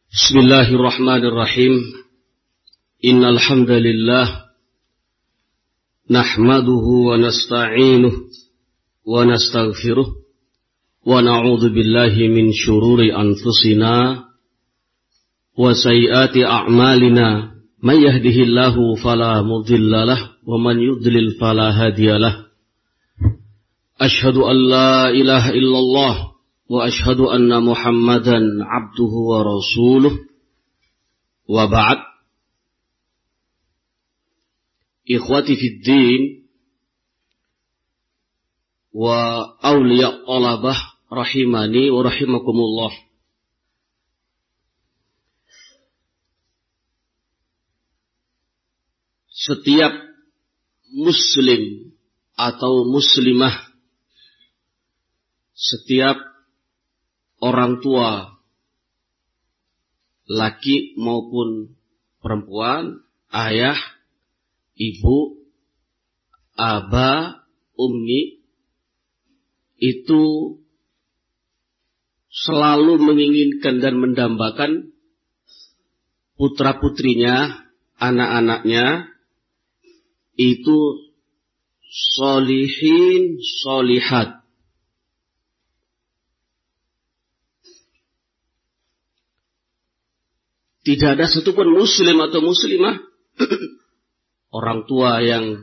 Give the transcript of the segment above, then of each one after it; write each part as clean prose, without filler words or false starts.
Bismillahirrahmanirrahim. Innal hamdalillah nahmaduhu wa nasta'inuhu wa nastaghfiruh wa na'udzu billahi min syururi anfusina wa sayyiati a'malina. May yahdihillahu fala mudhillalah wa man yudlil fala hadiyalah. Asyhadu an la ilaha illallah wa ashhadu anna Muhammadan abduhu wa rasuluh. Wa ba'd. Ikhwati fid din wa awliya talabah rahimani wa rahimakumullah. Setiap muslim atau muslimah, setiap orang tua, laki maupun perempuan, ayah, ibu, aba, ummi, itu selalu menginginkan dan mendambakan putra-putrinya, anak-anaknya, itu sholihin, sholihat. Tidak ada satupun muslim atau muslimah, orang tua yang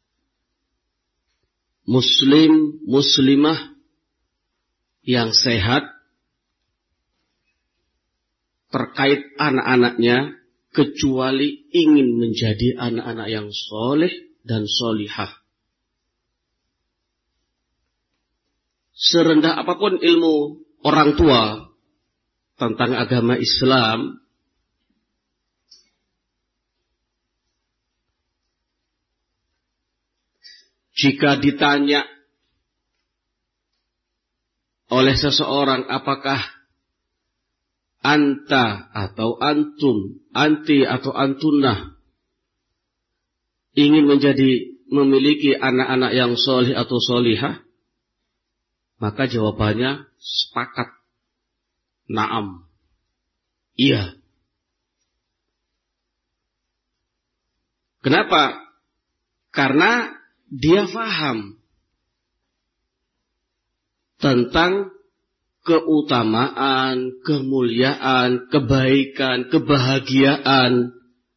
muslim, muslimah, yang sehat terkait anak-anaknya, kecuali ingin menjadi anak-anak yang soleh dan solihah. Serendah apapun ilmu orang tua tentang agama Islam, jika ditanya oleh seseorang apakah anta atau antum, anti atau antunah ingin memiliki anak-anak yang solih atau solihah, maka jawabannya sepakat, na'am, iya. Kenapa? Karena dia faham tentang keutamaan, kemuliaan, kebaikan, kebahagiaan,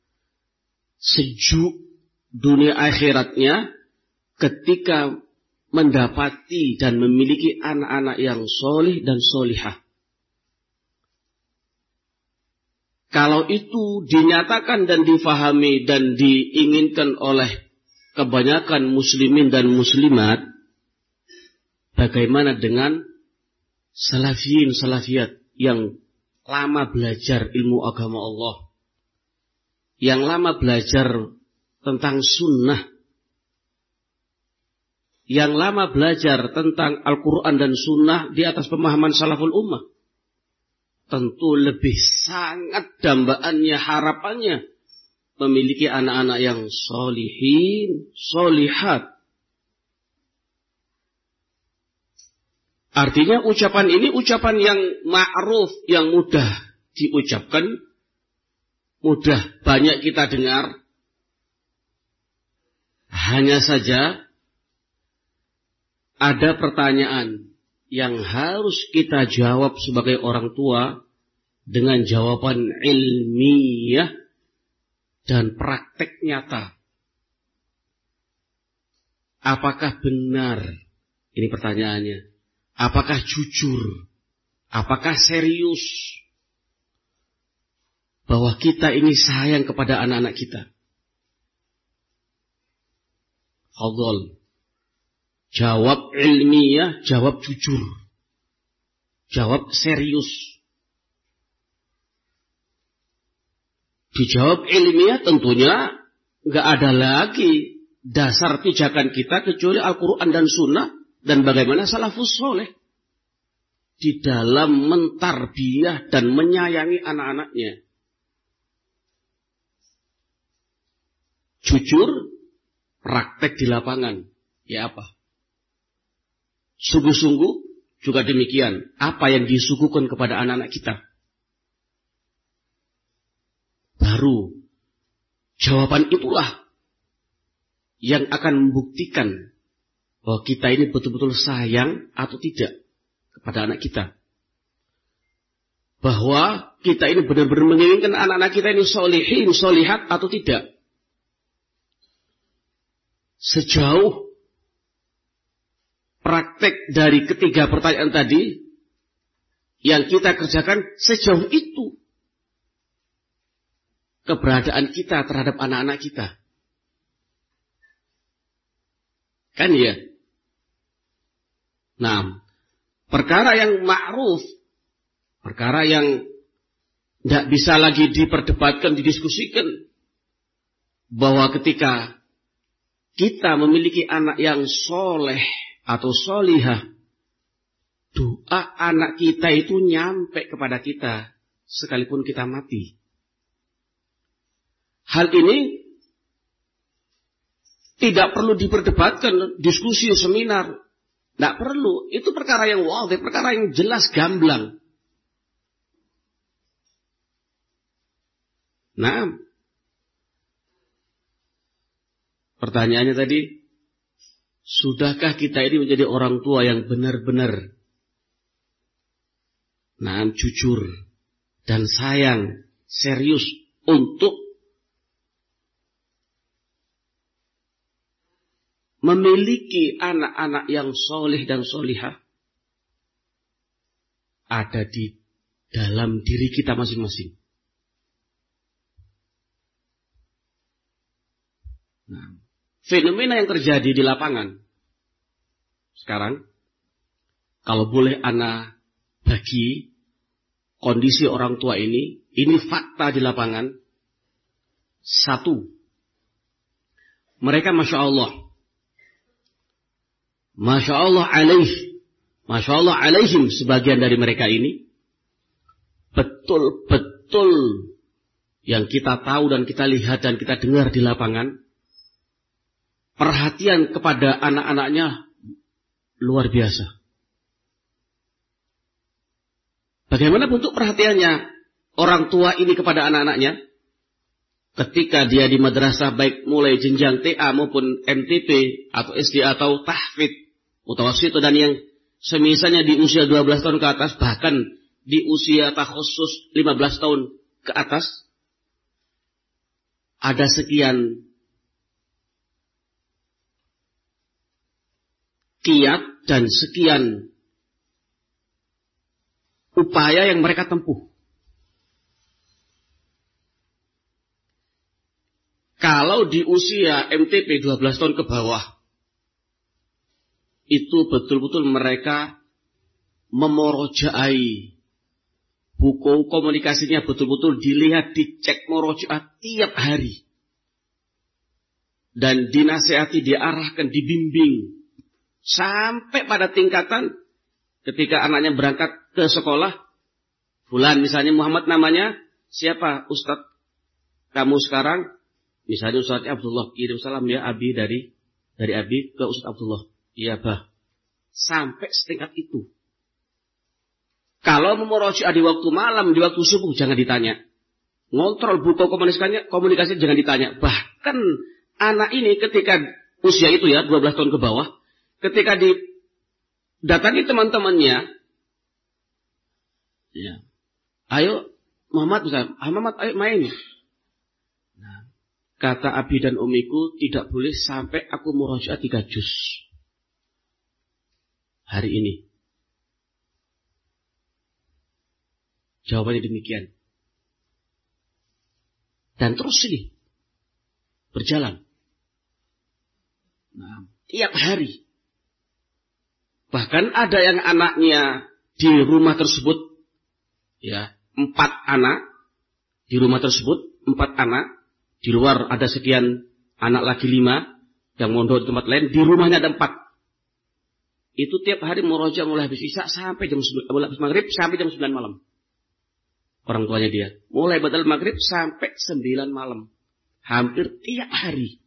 sejuk dunia akhiratnya ketika mendapati dan memiliki anak-anak yang solih dan solihah. Kalau itu dinyatakan dan difahami dan diinginkan oleh kebanyakan muslimin dan muslimat, bagaimana dengan salafiyin, salafiyat yang lama belajar ilmu agama Allah, yang lama belajar tentang sunnah, yang lama belajar tentang Al-Quran dan sunnah di atas pemahaman salaful ummah? Tentu lebih sangat dambaannya, harapannya memiliki anak-anak yang solihin, solihat. Artinya ucapan ini ucapan yang ma'ruf, yang mudah diucapkan, mudah banyak kita dengar. Hanya saja ada pertanyaan yang harus kita jawab sebagai orang tua dengan jawaban ilmiah dan praktek nyata. Apakah benar? Ini pertanyaannya. Apakah jujur? Apakah serius bahwa kita ini sayang kepada anak-anak kita? Fadhol. Jawab ilmiah, jawab jujur. Jawab serius. Dijawab ilmiah tentunya nggak ada lagi dasar pijakan kita kecuali Al-Quran dan Sunnah dan bagaimana salafus soleh di dalam mentarbiyah dan menyayangi anak-anaknya. Jujur, praktek di lapangan. Ya apa? Sungguh-sungguh juga demikian. Apa yang disuguhkan kepada anak-anak kita? baru jawaban itulah yang akan membuktikan bahwa kita ini betul-betul sayang atau tidak kepada anak kita. Bahwa kita ini benar-benar menginginkan anak-anak kita ini sholihin, sholihat atau tidak. Sejauh praktek dari ketiga pertanyaan tadi yang kita kerjakan, sejauh itu keberadaan kita terhadap anak-anak kita. Kan ya? Nah, perkara yang ma'ruf, perkara yang tidak bisa lagi diperdebatkan, didiskusikan, bahwa ketika kita memiliki anak yang soleh atau solihah, doa anak kita itu nyampe kepada kita sekalipun kita mati. Hal ini tidak perlu diperdebatkan, diskusi, seminar. Tidak perlu. Itu perkara yang wadih, perkara yang jelas, gamblang. Nah, pertanyaannya tadi, sudahkah kita ini menjadi orang tua yang benar-benar jujur dan sayang, serius untuk memiliki anak-anak yang soleh dan solihah? Ada di dalam diri kita masing-masing. Nah, fenomena yang terjadi di lapangan sekarang, kalau boleh ana bagi kondisi orang tua ini fakta di lapangan. Satu, mereka Masya Allah alaihim, sebagian dari mereka ini betul-betul yang kita tahu dan kita lihat dan kita dengar di lapangan, perhatian kepada anak-anaknya luar biasa. Bagaimana bentuk perhatiannya orang tua ini kepada anak-anaknya? Ketika dia di madrasah, baik mulai jenjang TA maupun MTP atau SD atau tahfidz, mutawassit dan yang semisalnya di usia 12 tahun ke atas, bahkan di usia takhusus 15 tahun ke atas, ada sekian kiat dan sekian upaya yang mereka tempuh. Kalau di usia MTP 12 tahun ke bawah, itu betul-betul mereka memorojaai buku komunikasinya, betul-betul dilihat, dicek morojaah tiap hari. Dan dinasihati, diarahkan, dibimbing. Sampai pada tingkatan ketika anaknya berangkat ke sekolah, fulan misalnya Muhammad namanya, siapa Ustadz kamu sekarang? Misalnya Ustadz Abdullah, kirim salam ya Abi dari Abi ke Ustadz Abdullah. Iya bah. Sampai setingkat itu. Kalau memorojaah di waktu malam, di waktu subuh, jangan ditanya. Ngontrol buku komunikasi jangan ditanya. Bahkan anak ini ketika usia itu ya, 12 tahun ke bawah, ketika didatangi teman-temannya, ya, ayo Muhammad misalnya, Muhammad ayo main. Nah, kata Abi dan Umiku, tidak boleh sampai aku murojaah 3 juz hari ini. Jawabannya demikian. Dan terus ini berjalan. Nah, tiap hari. Bahkan ada yang anaknya di rumah tersebut, ya, 4 anak. Di rumah tersebut 4 anak. Di luar ada sekian anak lagi 5 yang mondok di tempat lain. Di rumahnya ada 4. Itu tiap hari murojaah mulai habis isya sampai jam 9, mulai habis maghrib sampai jam 9 malam. Orang tuanya dia. Mulai badal maghrib sampai 9 malam. Hampir tiap hari.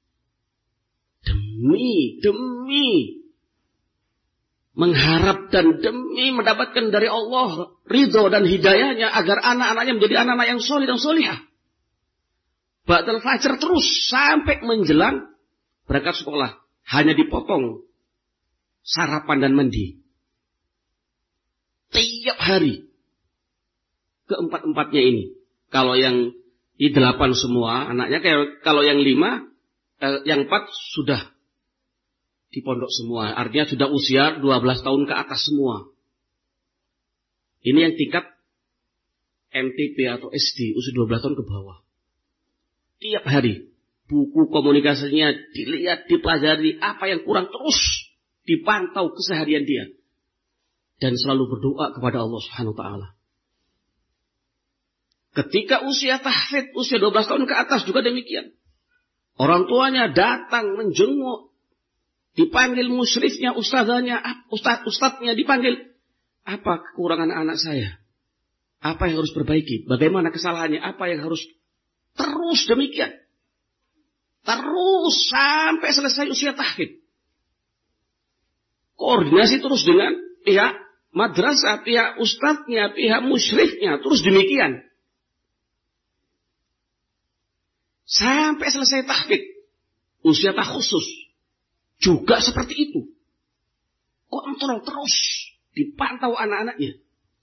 Demi mengharap dan demi mendapatkan dari Allah ridho dan hidayahnya agar anak-anaknya menjadi anak-anak yang soleh dan solihah. ba'dal fajar terus sampai menjelang berangkat sekolah. Hanya dipotong sarapan dan mandi. Tiap hari. Keempat-empatnya ini. Kalau yang di 8 semua anaknya, kalau yang 5, yang 4 sudah di pondok semua. Artinya sudah usia 12 tahun ke atas semua. Ini yang tingkat MTP atau SD, usia 12 tahun ke bawah. Tiap hari. Buku komunikasinya dilihat, dipelajari, apa yang kurang terus dipantau keseharian dia. Dan selalu berdoa kepada Allah Subhanahu wa ta'ala. Ketika usia tahfidz, usia 12 tahun ke atas juga demikian. Orang tuanya datang menjenguk. Dipanggil musyrifnya, ustadznya, ustadznya dipanggil. Apa kekurangan anak saya? Apa yang harus perbaiki? Bagaimana kesalahannya? Apa yang harus terus demikian? Terus sampai selesai usia tahfidz. Koordinasi terus dengan pihak madrasah, pihak ustadznya, pihak musyrifnya. Terus demikian. Sampai selesai tahfidz. Usia takhusus. Juga seperti itu. Kontrol terus. Dipantau anak-anaknya.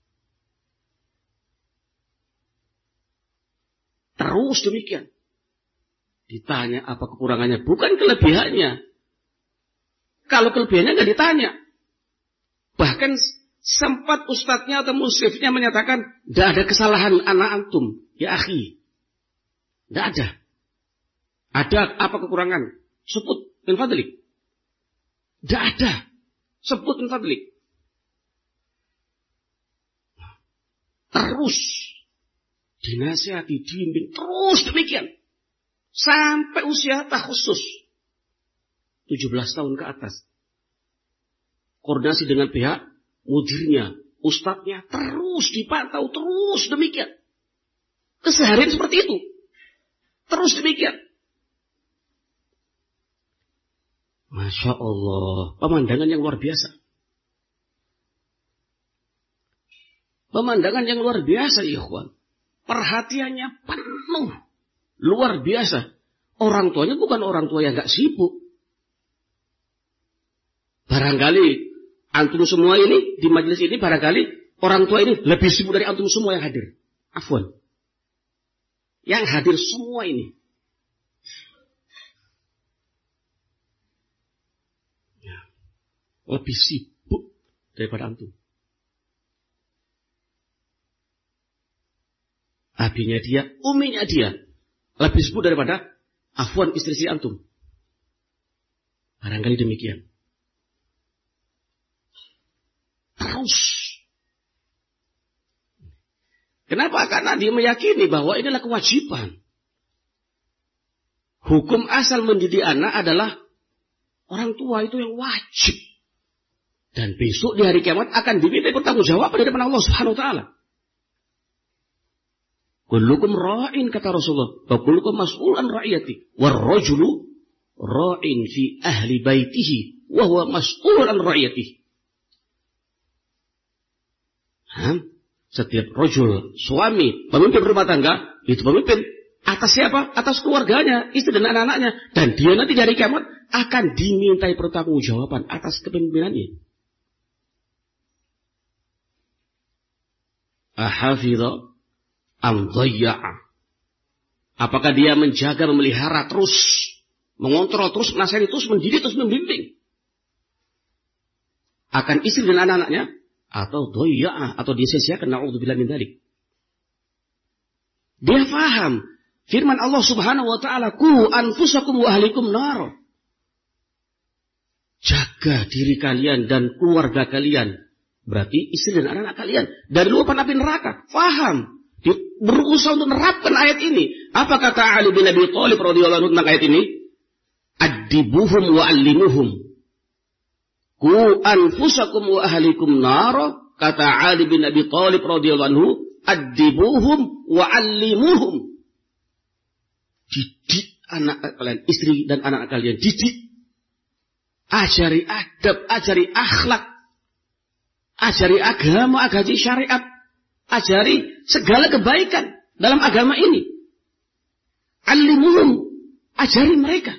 Terus demikian. Ditanya apa kekurangannya. Bukan kelebihannya. Kalau kelebihannya nggak ditanya. Bahkan sempat ustadznya atau musyrifnya menyatakan, tidak ada kesalahan anak antum. Ya akhi. Tidak ada. Ada apa kekurangan? Sebut min fadlik. Tidak ada. Sebut min fadlik. Terus dinasihati, dibimbing, terus demikian. Sampai usia takhusus. 17 tahun ke atas. Koordinasi dengan pihak mudirnya, ustadznya, terus dipantau, terus demikian. Keseharian seperti itu. Terus demikian. Masya Allah. Pemandangan yang luar biasa. Pemandangan yang luar biasa, ikhwan. Perhatiannya penuh. Luar biasa. Orang tuanya bukan orang tua yang gak sibuk. Barangkali antum semua ini, di majelis ini barangkali orang tua ini lebih sibuk dari antum semua yang hadir. Afwan. Yang hadir semua ini. Ya. Lebih sibuk daripada antum. Abinya dia, uminya dia. Lebih sibuk daripada afwan istri antum. Barangkali demikian. Terus. Kenapa? Karena dia meyakini bahwa inilah kewajiban. Hukum asal mendidik anak adalah orang tua itu yang wajib. Dan besok di hari kiamat akan diminta pertanggungjawaban dari depan Allah Subhanahu wa taala. Kullukum ra'in kata Rasulullah, wa kullukum mas'ulun ra'iyati, war rajulu ra'in fi ahli baitihi wa huwa mas'ulun an ra'iyatihi. Setiap rajul, suami, pemimpin rumah tangga, itu pemimpin atas siapa? Atas keluarganya, istri dan anak-anaknya. Dan dia nanti dari kiamat akan dimintai pertanggungjawaban atas kepemimpinannya. Ahafidha am dhayya'a. Apakah dia menjaga, memelihara terus, mengontrol terus, menasihati terus, mendidik terus, membimbing akan istri dan anak-anaknya, atau dhayya'a, atau dia sia-siakan, na'udzubillah min dzalik. Dia faham firman Allah Subhanahu wa taala, "Qu anfusakum wa ahlikum nar." Jaga diri kalian dan keluarga kalian, berarti istri dan anak-anak kalian, dari luapan api neraka. Faham. Dia berusaha untuk menerapkan ayat ini. Apa kata Ali bin Abi Thalib radhiyallahu anhu tentang ayat ini? Addibuhum wa allimuhum. Ku anfusakum wa ahlikum nar. Kata Ali bin Abi Thalib radhiyallahu anhu, addibuhum wa allimuhum. Didik anak kalian, istri dan anak kalian, didik. Ajari adab, ajari akhlak. Ajari agama, ajari syariat. Ajari segala kebaikan dalam agama ini. Alimuhum, ajari mereka.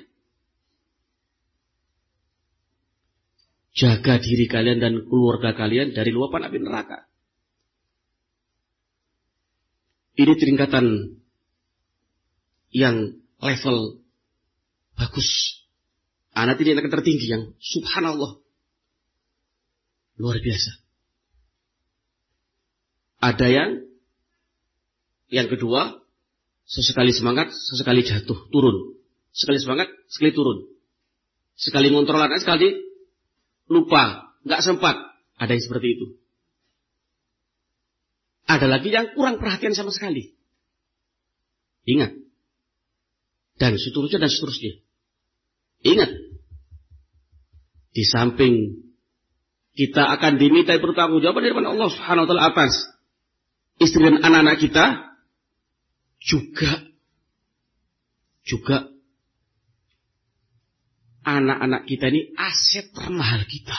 Jaga diri kalian dan keluarga kalian dari luapan api neraka. Ini tingkatan yang level bagus. Anak ini yang tertinggi yang subhanallah. Luar biasa. Ada yang kedua, sesekali semangat, sesekali jatuh, turun. Sekali semangat, sekali turun. Sekali ngontrol anak, sekali lupa, nggak sempat. Ada yang seperti itu. Ada lagi yang kurang perhatian sama sekali. Ingat. Dan seterusnya dan seterusnya. Ingat. Di samping kita akan diminta pertanggungjawaban dari Allah Subhanahu wa taala atas istri dan anak-anak kita, juga anak-anak kita ini aset termahal kita.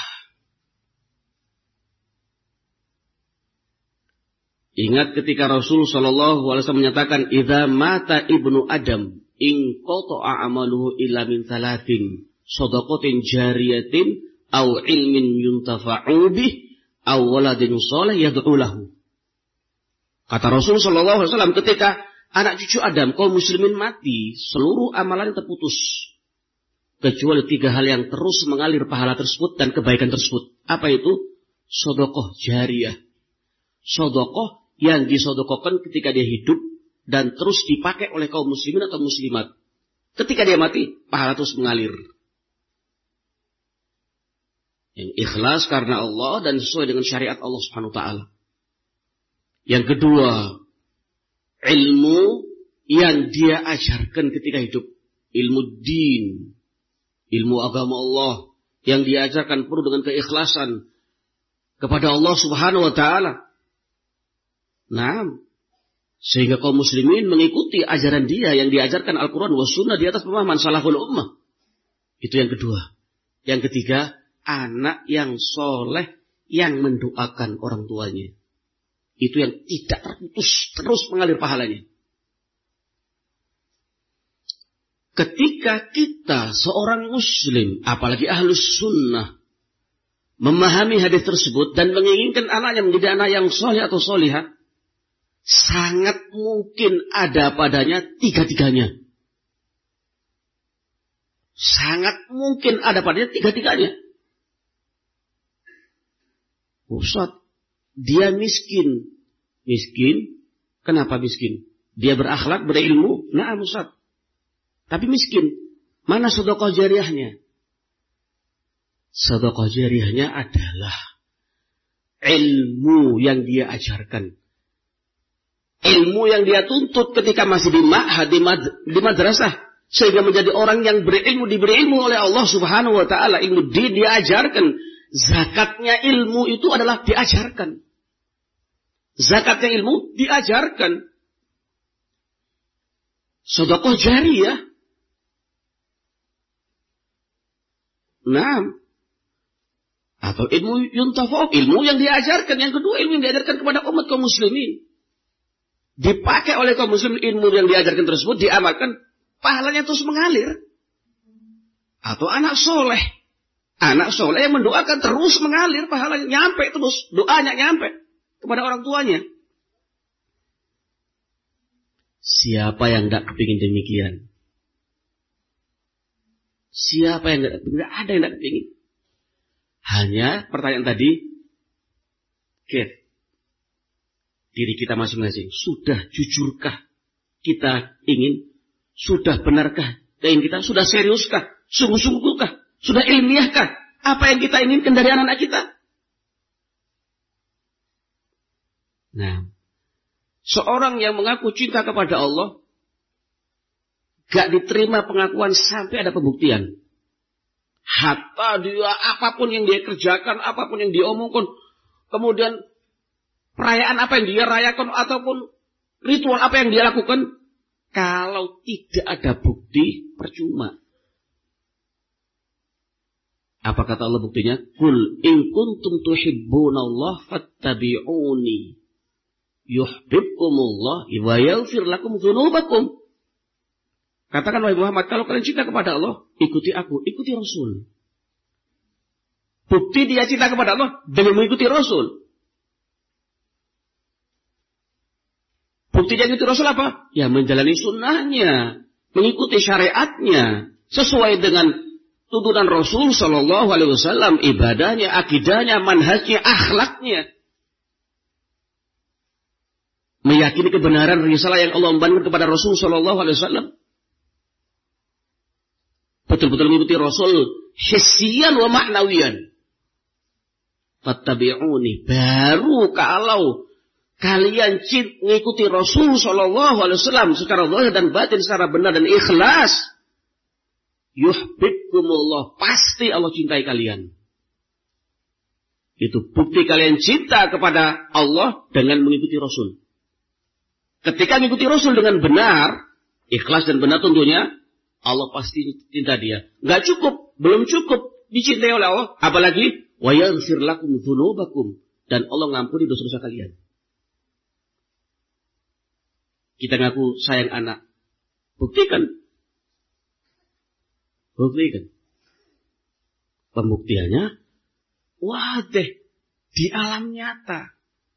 Ingat ketika Rasul sallallahu alaihi wasallam menyatakan, "Idza mata ibnu Adam, in qata'a amaluhu illa min thalathin, shadaqatin jariyatin aw ilmin yuntafa'u bih aw waladin shalih yad'u lahu." Kata Rasul sallallahu alaihi wasallam, ketika anak cucu Adam, kaum muslimin mati, seluruh amalan terputus. Kecuali 3 hal yang terus mengalir pahala tersebut dan kebaikan tersebut. Apa itu? Sedekah jariyah. Sedekah yang disedekahkan ketika dia hidup dan terus dipakai oleh kaum muslimin atau muslimat. Ketika dia mati, pahala terus mengalir. Yang ikhlas karena Allah dan sesuai dengan syariat Allah Subhanahu wa taala. Yang kedua, ilmu yang dia ajarkan ketika hidup. Ilmu din. Ilmu agama Allah. Yang diajarkan penuh dengan keikhlasan kepada Allah Subhanahu wa ta'ala. Nah, sehingga kaum muslimin mengikuti ajaran dia yang diajarkan Al-Quran wa sunnah di atas pemahaman salaful ummah. Itu yang kedua. Yang ketiga, anak yang soleh yang mendoakan orang tuanya. Itu yang tidak terputus, terus mengalir pahalanya. Ketika kita seorang muslim, apalagi ahlus sunnah, memahami hadis tersebut dan menginginkan anaknya menjadi anak yang soleh atau solihah, sangat mungkin ada padanya 3-tiganya. Sangat mungkin ada padanya 3-tiganya. Ustaz, dia miskin. Miskin? Kenapa miskin? Dia berakhlak, berilmu? Nah, Ustaz. Tapi miskin. Mana sedekah jariyahnya? Sedekah jariyahnya adalah ilmu yang dia ajarkan. Ilmu yang dia tuntut ketika masih di ma'had, di madrasah. Sehingga menjadi orang yang berilmu, diberi ilmu oleh Allah Subhanahu wa ta'ala. Ilmu dia ajarkan. Zakatnya ilmu itu adalah diajarkan. Zakatnya ilmu diajarkan. Sedekah jariyah. Nah, atau ilmu yuntafa'u, ilmu yang diajarkan. Yang kedua, ilmu yang diajarkan kepada umat kaum muslimin. Dipakai oleh kaum muslimin, ilmu yang diajarkan tersebut diamalkan, pahalanya terus mengalir. Atau anak soleh. Anak soleh yang mendoakan terus mengalir, pahalanya nyampe terus, doanya nyampe kepada orang tuanya. Siapa yang tidak kepingin demikian? Siapa yang tidak ada yang tidak kepingin? Hanya pertanyaan tadi, diri kita masing-masing, sudah jujurkah kita ingin? Sudah benarkah ingin kita? Sudah seriuskah? Sungguh-sungguhkah? Sudah ilmiahkah apa yang kita inginkan dari anak-anak kita? Nah, seorang yang mengaku cinta kepada Allah gak diterima pengakuan sampai ada pembuktian. Hatta dia apapun yang dia kerjakan, apapun yang dia omongkan, kemudian perayaan apa yang dia rayakan ataupun ritual apa yang dia lakukan, kalau tidak ada bukti percuma. Apa kata Allah buktinya? Qul in kuntum tuhibbunallah fattabi'uni yuhibbukumullah wa yaghfir lakum dzunubakum. Katakan wahai Muhammad, kalau kalian cinta kepada Allah, ikuti aku, ikuti Rasul. Bukti dia cinta kepada Allah dengan mengikuti Rasul. Bukti dia mengikuti Rasul apa? Ya menjalani sunnahnya, mengikuti syariatnya, sesuai dengan tuntunan Rasul Shallallahu Alaihi Wasallam, ibadahnya, akidahnya, manhajnya, akhlaknya. Meyakini kebenaran risalah yang Allah embankan kepada Rasul Shallallahu Alaihi Wasallam. Betul-betul mengikuti Rasul hissiyan wa ma'nawiyan. Fattabi'uni. Baru kalau kalian mengikuti Rasul Shallallahu Alaihi Wasallam secara zahir dan batin, secara benar dan ikhlas, yuhibbukumullah, pasti Allah cintai kalian. Itu bukti kalian cinta kepada Allah dengan mengikuti Rasul. Ketika mengikuti Rasul dengan benar, ikhlas dan benar tentunya, Allah pasti cinta dia. Enggak cukup, belum cukup dicintai oleh Allah, apalagi wa yaghfir lakum dzunubakum, dan Allah ngampuni dosa-dosa kalian. Kita ngaku sayang anak. Buktikan. Buktikan. Pembuktiannya wadah di alam nyata.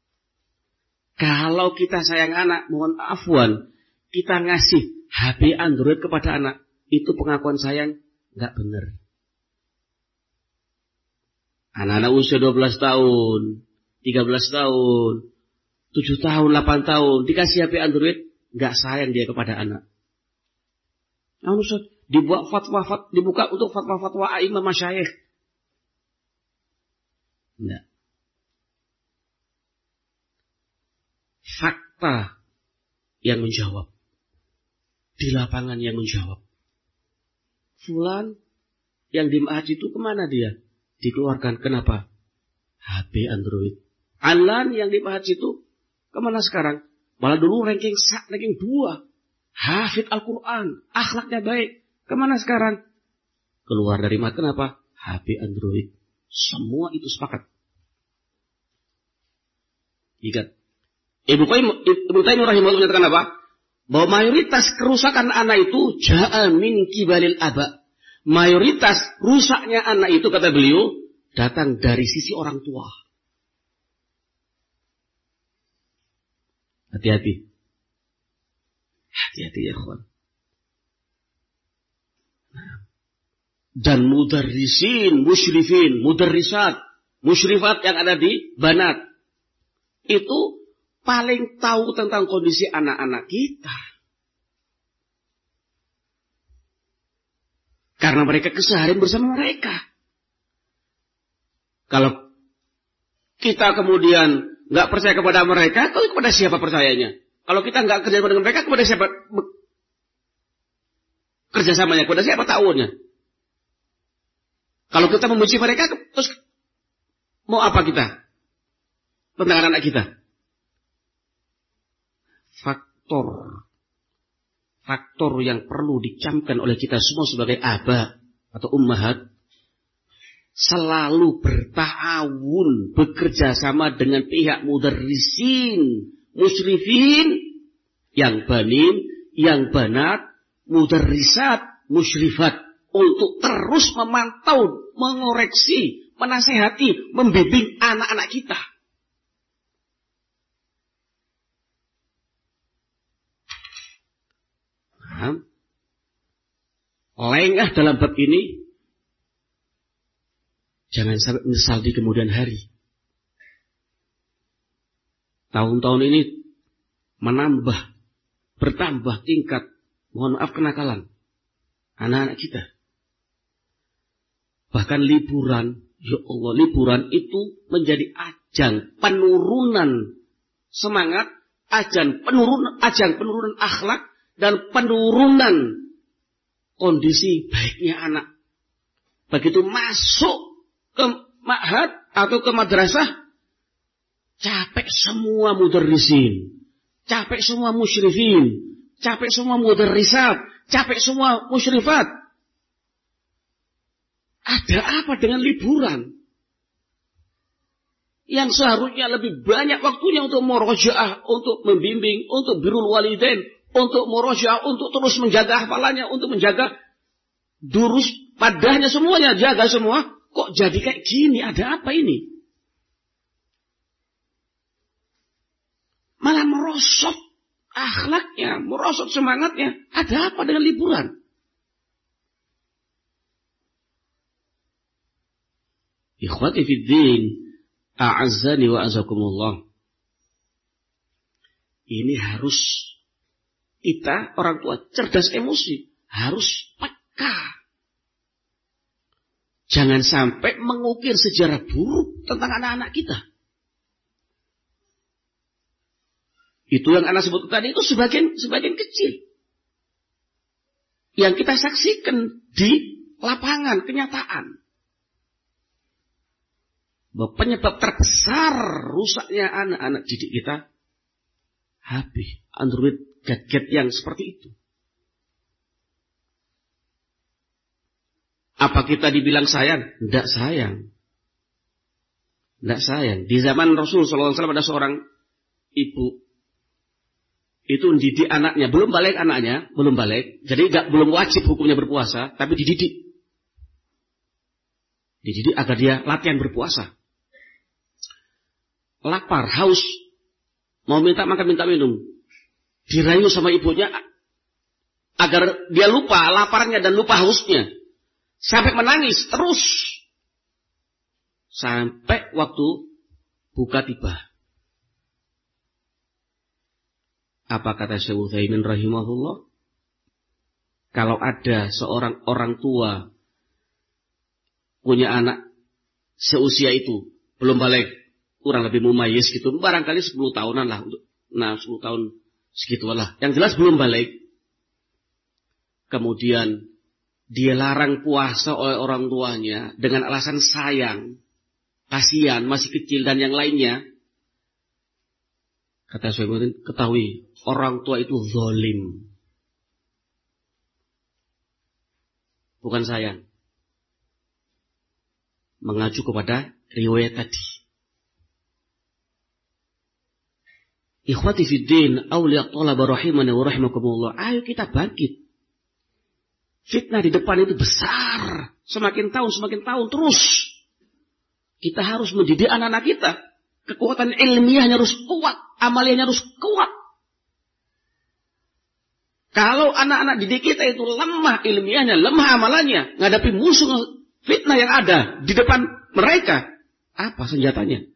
Kalau kita sayang anak, mohon afwan, kita ngasih HP Android kepada anak, itu pengakuan sayang nggak benar. Anak-anak usia 12 tahun, 13 tahun, 7 tahun, 8 tahun, dikasih HP Android, nggak sayang dia kepada anak. Nah, Ustaz, dibuat dibuka untuk fatwa-fatwa a'imah masyayikh. Enggak. Fakta yang menjawab. Di lapangan yang menjawab. Fulan yang di Ma'had itu kemana dia? Dikeluarkan. Kenapa? HP Android. Alan yang di Ma'had itu kemana sekarang? Malah dulu ranking 2. Hafid Al-Quran. Akhlaknya baik. Kemana sekarang? Keluar dari Ma'had. Kenapa? HP Android. Semua itu sepakat. Ingat. Ibnu Taimiyah rahimahullah menyatakan apa? Bahwa mayoritas kerusakan anak itu ja'a min kibalil aba. Mayoritas rusaknya anak itu, kata beliau, datang dari sisi orang tua. Hati-hati. Hati-hati ya kawan. Dan mudarrisin, musyrifin, mudarrisat, musyrifat yang ada di Banat. Itu paling tahu tentang kondisi anak-anak kita. Karena mereka keseharian bersama mereka. Kalau kita kemudian nggak percaya kepada mereka, kalau kepada siapa percayanya? Kalau kita nggak kerja dengan mereka, kepada siapa kerjasamanya? Kepada siapa ta'awunnya? Kalau kita membenci mereka, terus mau apa kita tentang anak kita? Faktor yang perlu dicamkan oleh kita semua sebagai aba atau ummahat, selalu berta'awun, bekerja sama dengan pihak mudarrisin, musyrifin, yang banin, yang banat, mudarrisat, musyrifat, untuk terus memantau, mengoreksi, menasehati, membimbing anak-anak kita. Lengah dalam bab ini, jangan sampai menyesal di kemudian hari. Tahun-tahun ini bertambah tingkat, mohon maaf, kenakalan anak-anak kita. Bahkan liburan, ya Allah, liburan itu menjadi ajang penurunan semangat, ajang penurunan akhlak, dan penurunan kondisi baiknya anak. Begitu masuk ke ma'had atau ke madrasah, capek semua mudarrisin, capek semua musyrifin, capek semua mudarrisat, capek semua musyrifat. Ada apa dengan liburan? Yang seharusnya lebih banyak waktunya untuk murajaah, untuk membimbing, untuk birrul walidain, untuk murojaah, untuk terus menjaga hafalannya, untuk menjaga durus padahnya semuanya, jaga semua. Kok jadi kayak gini? Ada apa ini? Malah merosot akhlaknya, merosot semangatnya. Ada apa dengan liburan? Ikhwati fiddin, a'azzani wa azakumullah. Ini harus kita, orang tua, cerdas emosi. Harus peka. Jangan sampai mengukir sejarah buruk tentang anak-anak kita. Itu yang anak sebut tadi itu sebagian kecil. Yang kita saksikan di lapangan, kenyataan. Bahwa penyebab terbesar rusaknya anak-anak didik kita HP, Android, gadget yang seperti itu. Apa kita dibilang sayang? Tidak sayang. Tidak sayang. Di zaman Rasul SAW ada seorang ibu. Itu mendidik anaknya. Belum balik anaknya. Belum balik. Jadi belum wajib hukumnya berpuasa. Tapi dididik. Dididik agar dia latihan berpuasa. Lapar, haus. Mau minta makan, minta minum. Dirayu sama ibunya. Agar dia lupa laparnya dan lupa hausnya. Sampai menangis terus. Sampai waktu buka tiba. Apa kata Syekh Utsaimin rahimahullah? Kalau ada seorang orang tua punya anak seusia itu, belum balik, kurang lebih mumayyiz gitu, barangkali 10 tahunan lah. 10 tahun segitulah. Yang jelas belum balik. Kemudian dia larang puasa oleh orang tuanya dengan alasan sayang, kasihan, masih kecil dan yang lainnya. Kata Syekh, ketahui orang tua itu zalim. Bukan sayang. Mengacu kepada riwayat tadi. Ikhwati fiddin, awliya thalaba rahimani wa rahimakumullah. Ayo kita bangkit. Fitnah di depan itu besar. Semakin tahun terus. Kita harus mendidik anak-anak kita. Kekuatan ilmiahnya harus kuat. Amaliyahnya harus kuat. Kalau anak-anak didik kita itu lemah ilmiahnya, lemah amalannya, menghadapi musuh fitnah yang ada di depan mereka, apa senjatanya?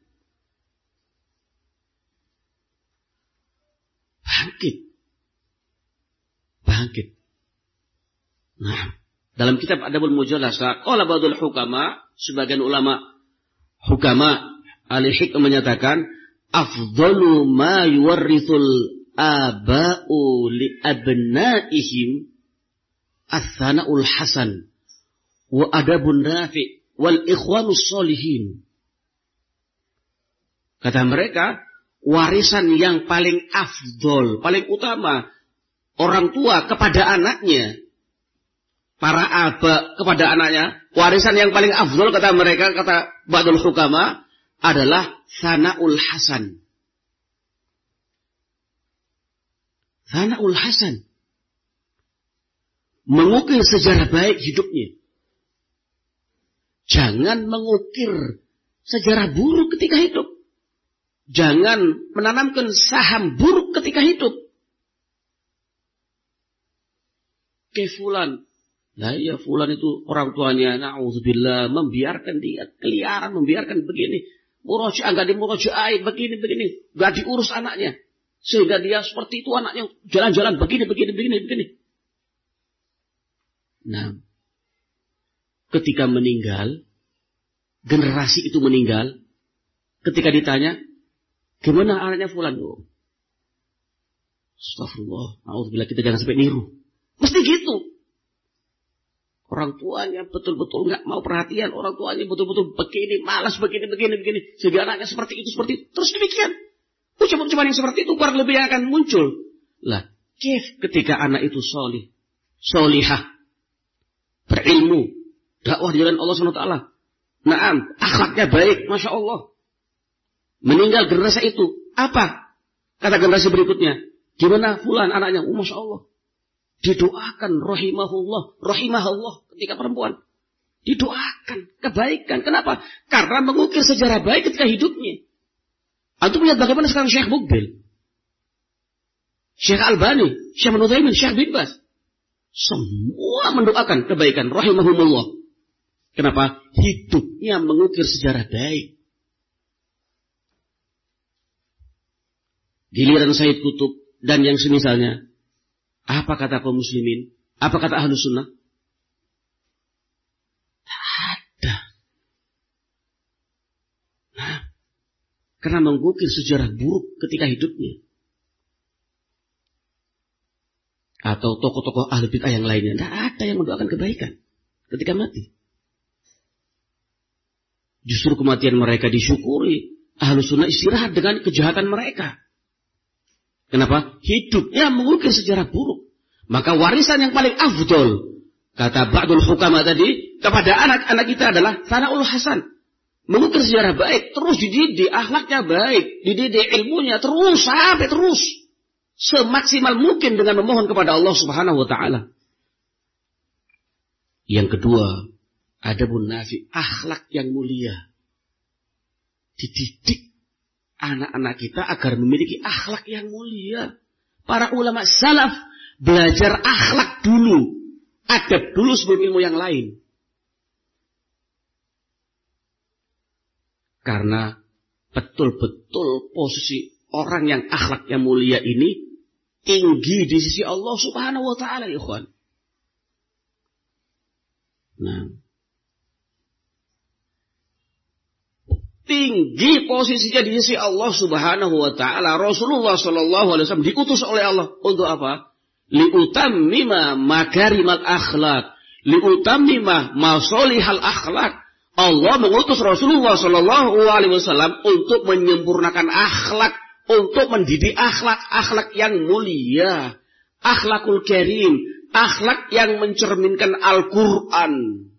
Bangkit. Nah, dalam kitab Adabul Mujalasah, qala ba'dul hukama, sebagian ulama hukama ahli hikmah menyatakan, afdalu ma yuwarrithul aba'u li abnaihim ats-tsana'ul hasan wa adabun nafi' wal ikhwanus sholihin. Kata mereka, warisan yang paling afdol, paling utama orang tua kepada anaknya, para aba kepada anaknya, warisan yang paling afdol kata mereka, kata ba'dul hukama, adalah sana'ul hasan. Sana'ul hasan. Mengukir sejarah baik hidupnya. Jangan mengukir sejarah buruk ketika hidup. Jangan menanamkan saham buruk ketika hidup. Kayak fulan. Nah ya fulan itu orang tuanya, na'udzubillah, membiarkan dia keliaran, membiarkan begini. Murojaah enggak dimurojaah, begini. Enggak diurus anaknya. Sehingga dia seperti itu, anaknya jalan-jalan begini. Nah, ketika meninggal, generasi itu meninggal, ketika ditanya, gimana anaknya fulan? Oh, astagfirullah, na'udzubillah, kita jangan sampai niru. Mesti gitu. Orang tuanya betul-betul nggak mau perhatian. Orang tuanya betul-betul begini, malas begini. Sehingga anaknya seperti itu. Terus demikian. Ucapan-ucapan yang seperti itu kurang lebih akan muncul. Lah, ketika anak itu solihah, berilmu, dakwah di jalan Allah SWT. Naam, akhlaknya baik, Masya Allah. Meninggal generasi itu. Apa? Kata generasi berikutnya. Gimana fulan anaknya? Masya Allah. Didoakan rahimahullah ketika perempuan. Didoakan kebaikan. Kenapa? Karena mengukir sejarah baik ketika hidupnya. Antum lihat bagaimana sekarang Syekh Mukbil, Syekh Albani, Syekh Nuzaimin, Syekh bin Baz. Semua mendoakan kebaikan. Rahimahumullah. Kenapa? Hidupnya mengukir sejarah baik. Giliran Sayyid Qutb dan yang semisalnya. Apa kata kaum muslimin? Apa kata Ahlus Sunnah? Tak ada. Nah, karena mengukir sejarah buruk ketika hidupnya. Atau tokoh-tokoh ahli bid'ah yang lainnya. Tidak ada yang mendoakan kebaikan ketika mati. Justru kematian mereka disyukuri. Ahlus Sunnah istirahat dengan kejahatan mereka. Kenapa? Hidupnya mengukir sejarah buruk. Maka warisan yang paling afdol, kata Ba'dul Hukama tadi, kepada anak-anak kita adalah Sana'ul Hasan. Mengukir sejarah baik, terus dididik, akhlaknya baik, dididik ilmunya, terus sampai terus. Semaksimal mungkin dengan memohon kepada Allah Subhanahu wa Ta'ala. Yang kedua, adabun nafi, akhlak yang mulia. Dididik anak-anak kita agar memiliki akhlak yang mulia. Para ulama salaf belajar akhlak dulu, adab dulu sebelum ilmu yang lain. Karena betul-betul posisi orang yang akhlaknya mulia ini tinggi di sisi Allah Subhanahu wa Ta'ala, ikhwan. Nah, tinggi posisinya di sisi Allah Subhanahu wa Ta'ala. Rasulullah sallallahu alaihi wasallam diutus oleh Allah untuk apa? Liutammima makarimal akhlak, liutammima masolihal akhlak. Allah mengutus Rasulullah sallallahu alaihi wasallam untuk menyempurnakan akhlak, untuk mendidik akhlak yang mulia, akhlakul karim, akhlak yang mencerminkan Al-Qur'an.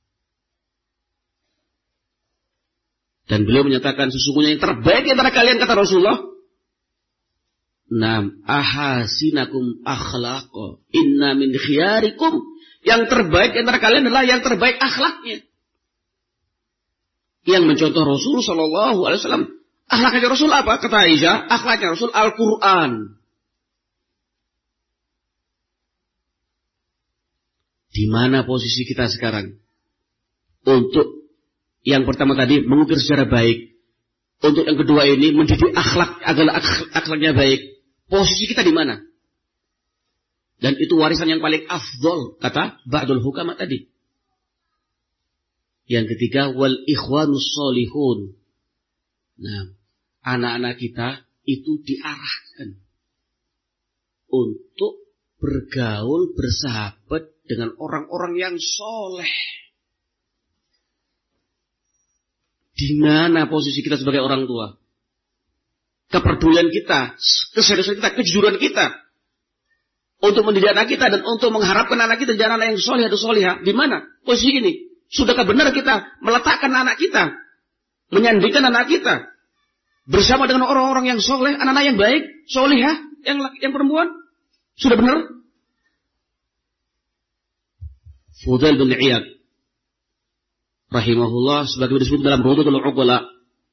Dan beliau menyatakan sesungguhnya yang terbaik antara kalian, kata Rasulullah, nam ahasinakum akhlaqo inna min khiyarikum. Yang terbaik antara kalian adalah yang terbaik akhlaknya. Yang mencontoh Rasul sallallahu alaihi wasallam. Akhlaknya Rasul apa? Kata Aisyah, akhlaknya Rasul Al-Qur'an. Di mana posisi kita sekarang? Untuk yang pertama tadi mengukir secara baik. Untuk yang kedua ini mendidik akhlak agar akhlaknya baik. Posisi kita di mana? Dan itu warisan yang paling afdol, kata Ba'dul Hukama tadi. Yang ketiga, wal ikhwanus solihun. Nah, anak-anak kita itu diarahkan untuk bergaul, bersahabat dengan orang-orang yang soleh. Di mana posisi kita sebagai orang tua? Kepedulian kita, keseriusan kita, kejujuran kita untuk mendidik anak kita dan untuk mengharapkan anak kita jadi anak yang soleh atau solehah. Di mana posisi ini? Sudahkah benar kita meletakkan anak kita, menyandingkan anak kita bersama dengan orang-orang yang soleh, anak-anak yang baik, solehah, yang perempuan? Sudah benar? Fudail bin Iyad rahimahullah sebagaimana disebut dalam Rududul Uqala,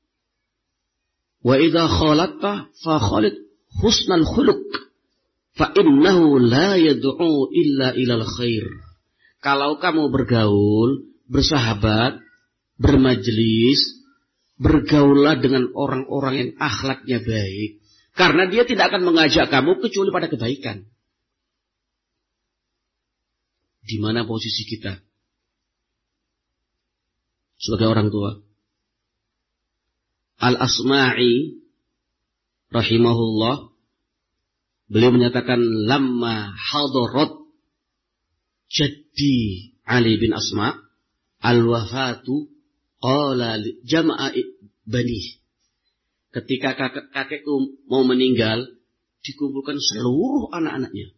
wa idza khalatta fa khalid husnal khuluq fa innahu la yad'u illa ilal khair. Kalau kamu bergaul, bersahabat, bermajlis, bergaullah dengan orang-orang yang akhlaknya baik, karena dia tidak akan mengajak kamu kecuali pada kebaikan. Di mana posisi kita sebagai orang tua? Al-Asma'i rahimahullah, beliau menyatakan lamma hadarat jaddi Ali bin Asma al-wafatu qala jama'a bani. Ketika kakekku mau meninggal, dikumpulkan seluruh anak-anaknya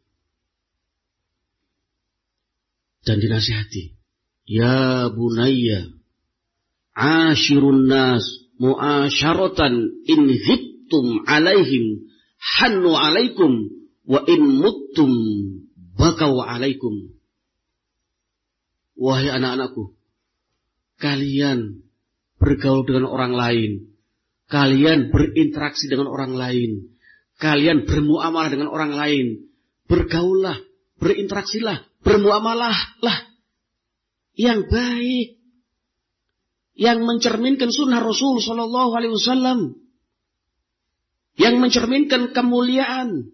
dan dinasihati, ya bunayya ashirun nas mu'asyaratan in ghibtum alaihim hannu alaikum wa in muttum bakau alaikum. Wahai anak-anakku, kalian bergaul dengan orang lain, kalian berinteraksi dengan orang lain, kalian bermuamalah dengan orang lain, bergaullah, berinteraksilah, bermuamalahlah yang baik, yang mencerminkan sunnah Rasul Sallallahu Alaihi Wasallam, yang mencerminkan kemuliaan.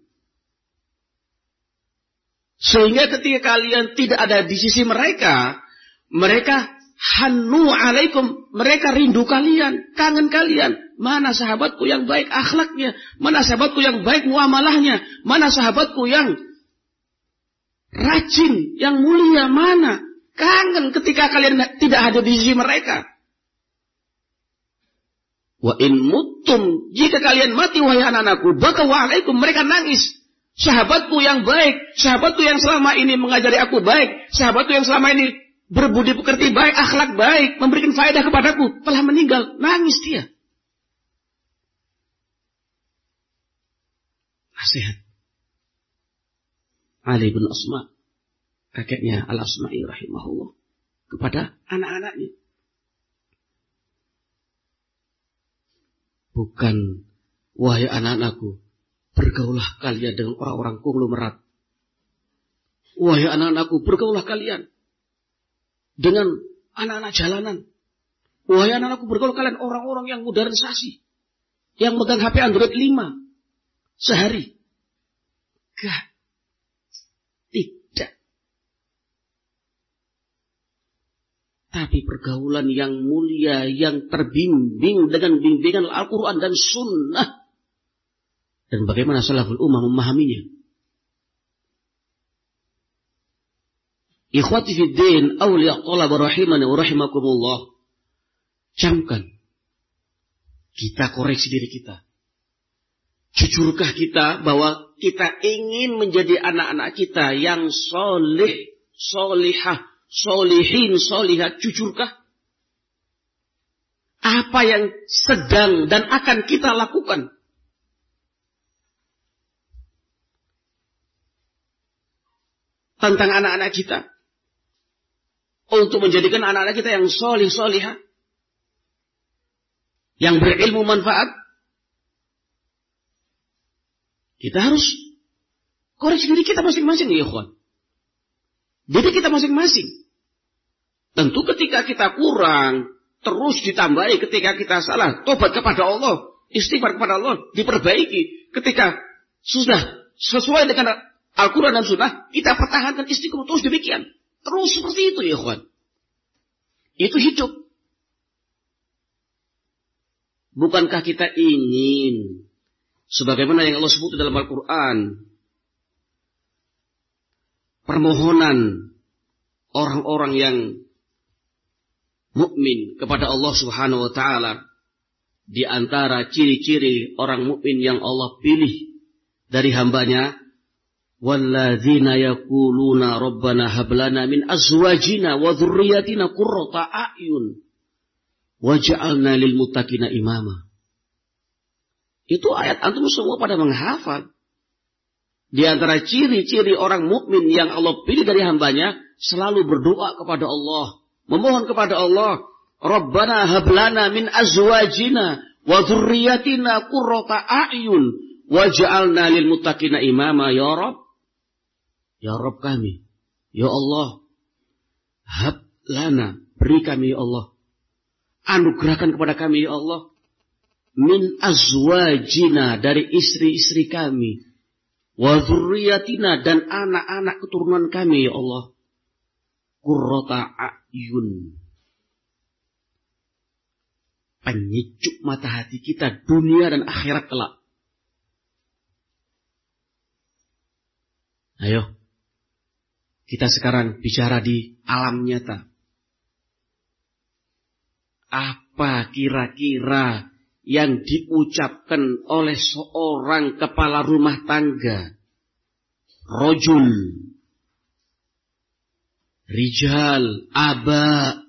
Sehingga ketika kalian tidak ada di sisi mereka, mereka hannu alaikum, mereka rindu kalian, kangen kalian. Mana sahabatku yang baik akhlaknya, mana sahabatku yang baik muamalahnya, mana sahabatku yang rajin, yang mulia, mana? Kangen ketika kalian tidak ada di sisi mereka. Wa in muttum, jika kalian mati wahai anak-anakku, bakau alaikum, mereka nangis. Sahabatku yang baik, sahabatku yang selama ini mengajari aku baik, sahabatku yang selama ini berbudi pekerti baik, akhlak baik, memberikan faedah kepadaku, telah meninggal. Nangis dia. Nasihat Ali bin Asma, kakeknya Al-Asma'i rahimahullah, kepada anak-anaknya. Bukan, wahai anak-anakku, bergaulah kalian dengan orang-orang konglomerat. Wahai anak-anakku, bergaulah kalian dengan anak-anak jalanan. Wahai anak-anakku, bergaul kalian orang-orang yang modernisasi, yang megang HP Android 5 sehari. Gak. Tidak. Tapi pergaulan yang mulia, yang terbimbing dengan bimbingan Al-Quran dan Sunnah. Dan bagaimana salaful ummah memahaminya. Ikhwati fiddin, awliya talab rahimani wa rahimakumullah. Camkan. Kita koreksi diri kita. Jujurkah kita bahwa kita ingin menjadi anak-anak kita yang soleh, solihah, solihin, solihat? Jujurkah? Apa yang sedang dan akan kita lakukan? Tentang anak-anak kita. Untuk menjadikan anak-anak kita yang solih, solihah. Yang berilmu manfaat. Kita harus koreksi diri kita masing-masing, ya ikhwan. Diri kita masing-masing. Tentu ketika kita kurang, terus ditambahi. Ketika kita salah, tobat kepada Allah. Istighfar kepada Allah, diperbaiki. Ketika sudah sesuai dengan Al-Quran dan Sunnah, kita pertahankan istiqomah terus demikian. Terus seperti itu, ya ikhwan. Itu hidup. Bukankah kita ingin, sebagaimana yang Allah sebut dalam Al-Quran, permohonan orang-orang yang mukmin kepada Allah Subhanahu wa Ta'ala, di antara ciri-ciri orang mukmin yang Allah pilih dari hambanya, walladzina yaquluna rabbana hab lana min azwajina wa dzurriyyatina qurrata a'yun waj'alna lil muttaqina imama. Itu ayat antum semua pada menghafal. Di antara ciri-ciri orang mukmin yang Allah pilih dari hambanya, selalu berdoa kepada Allah, memohon kepada Allah, rabbana hab lana min azwajina wa dzurriyyatina qurrata a'yun waj'alna lil muttaqina imama. Ya Rabb, ya Rabb kami, ya Allah, hab lana, beri kami ya Allah, anugerahkan kepada kami ya Allah, min azwajina, dari istri-istri kami, wa dzurriyyatina, dan anak-anak keturunan kami ya Allah, qurrata a'yun, penyejuk mata hati kita dunia dan akhirat kelak. Ayo, kita sekarang bicara di alam nyata. Apa kira-kira yang diucapkan oleh seorang kepala rumah tangga, rojul, rijal, aba,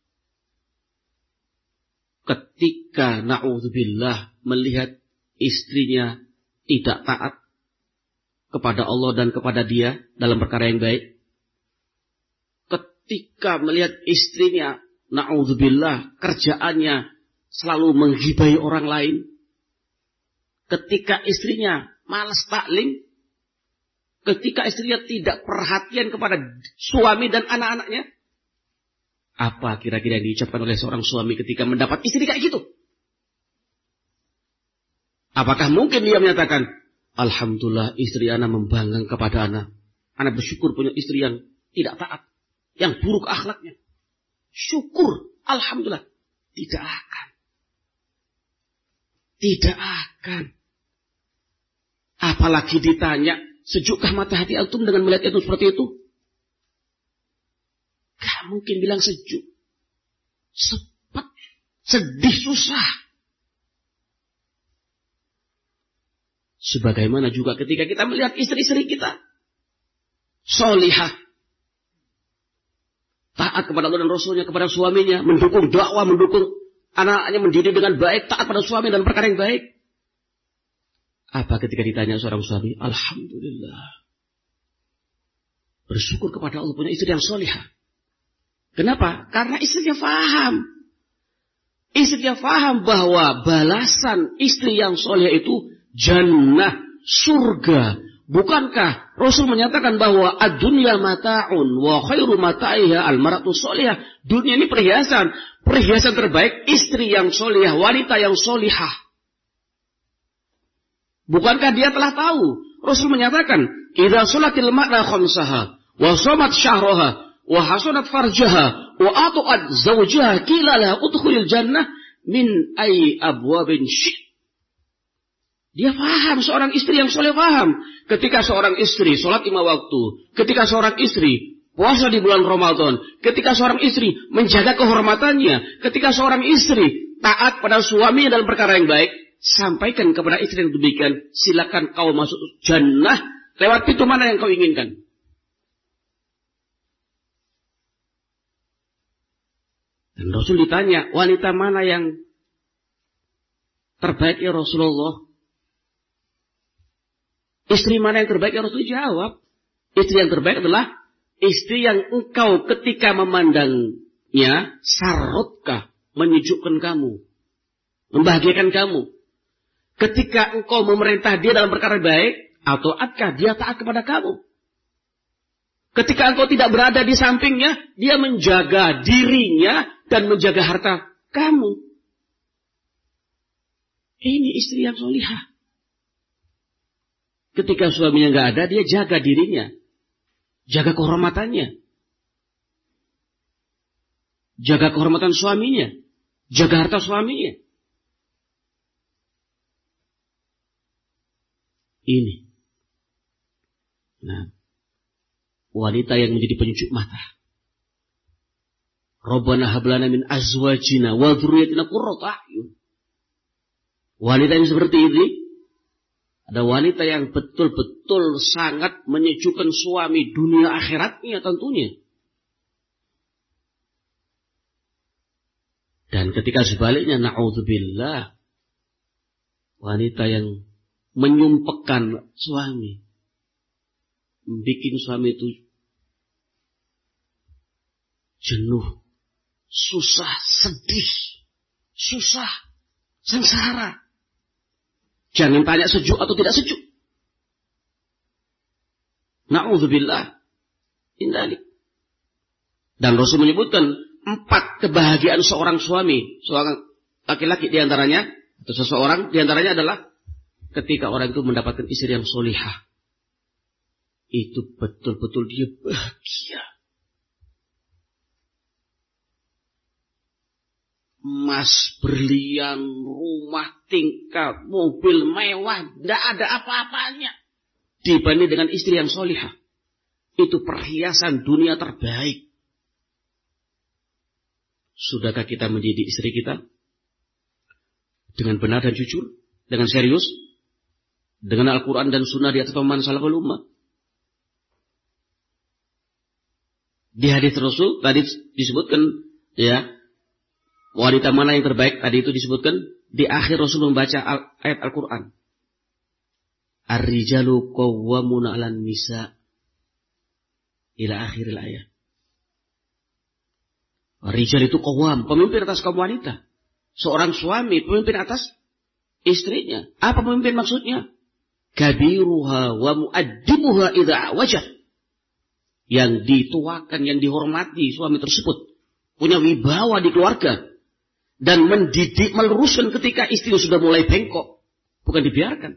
ketika na'udzubillah melihat istrinya tidak taat kepada Allah dan kepada dia dalam perkara yang baik. Ketika melihat istrinya, na'udzubillah, kerjaannya selalu menggibahi orang lain. Ketika istrinya malas taklim. Ketika istrinya tidak perhatian kepada suami dan anak-anaknya. Apa kira-kira yang diucapkan oleh seorang suami ketika mendapat istri kayak gitu? Apakah mungkin dia menyatakan, alhamdulillah istri ana membanggang kepada ana. Ana bersyukur punya istri yang tidak taat. Yang buruk akhlaknya. Syukur, alhamdulillah. Tidak akan. Tidak akan. Apalagi ditanya, sejukkah mata hati antum dengan melihat itu seperti itu? Gak mungkin bilang sejuk. Sepet, sedih, susah. Sebagaimana juga ketika kita melihat istri-istri kita. Solihah. Taat kepada Allah dan Rasulnya, kepada suaminya. Mendukung dakwah, mendukung anak-anaknya, mendidik dengan baik. Taat pada suami dan perkara yang baik. Apa ketika ditanya seorang suami? Alhamdulillah. Bersyukur kepada Allah punya istri yang solihah. Kenapa? Karena istrinya faham. Istrinya faham bahwa balasan istri yang solihah itu jannah, surga. Bukankah Rasul menyatakan bahwa ad-dunya mata'un wa khairu mata'iha al-mar'atu solihah. Dunia ini perhiasan. Perhiasan terbaik istri yang solihah, wanita yang solihah. Bukankah dia telah tahu? Rasul menyatakan, "Idza shalatil mar'a khamsaha wa shamat syahraha wa hasanat farjaha wa ata'at zawjaha qila laha udkhulil jannah min ay abwabin syi'." Dia paham, seorang istri yang soleh paham. Ketika seorang istri sholat 5 waktu, ketika seorang istri puasa di bulan Ramadan, ketika seorang istri menjaga kehormatannya, ketika seorang istri taat pada suaminya dalam perkara yang baik, sampaikan kepada istri yang demikian, silakan kau masuk jannah lewat pintu mana yang kau inginkan. Dan Rasul ditanya, wanita mana yang terbaik ya Rasulullah? Istri mana yang terbaik ya Rasul? Jawab, istri yang terbaik adalah istri yang engkau ketika memandangnya sarrotka, menyejukkan kamu, membahagiakan kamu. Ketika engkau memerintah dia dalam perkara baik, atau atkah dia taat kepada kamu. Ketika engkau tidak berada di sampingnya, dia menjaga dirinya dan menjaga harta kamu. Ini istri yang solihah. Ketika suaminya nggak ada, dia jaga dirinya, jaga kehormatannya, jaga kehormatan suaminya, jaga harta suaminya. Ini. Nah, wanita yang menjadi penyejuk mata. Rabbana hablana min azwajina wa dzurriyyatina qurrata a'yun. Wanita yang seperti ini, ada wanita yang betul-betul sangat menyejukkan suami dunia akhiratnya tentunya. Dan ketika sebaliknya, na'udzubillah, wanita yang menyumpekkan suami, membuat suami itu jenuh, susah, sedih, susah, sengsara. Jangan tanya sejuk atau tidak sejuk. Na'udzubillah. Indalik. Dan Rasul menyebutkan 4 kebahagiaan seorang suami, seorang laki-laki diantaranya, atau seseorang diantaranya adalah ketika orang itu mendapatkan istri yang solihah. Itu betul-betul dia bahagia. Emas, berlian, rumah, tingkat, mobil mewah, tidak ada apa-apanya dibanding dengan istri yang solihah. Itu perhiasan dunia terbaik. Sudahkah kita mendidik istri kita dengan benar dan jujur, dengan serius, dengan Al-Quran dan Sunnah di atas pemahaman salaful ummah? Di hadis Rasul tadi disebutkan, ya, wanita mana yang terbaik tadi itu disebutkan di akhir Rasul membaca ayat Al-Quran. Ar-rijalu qawwamuna 'alan nisa ila akhiril ayat. Rijal itu qawwam, pemimpin atas kaum wanita. Seorang suami pemimpin atas istrinya. Apa pemimpin maksudnya? Kabiruha wa mu'addibuha idza wajah. Yang dituakan, yang dihormati suami tersebut. Punya wibawa di keluarga. Dan mendidik, meluruskan ketika istri sudah mulai bengkok. Bukan dibiarkan.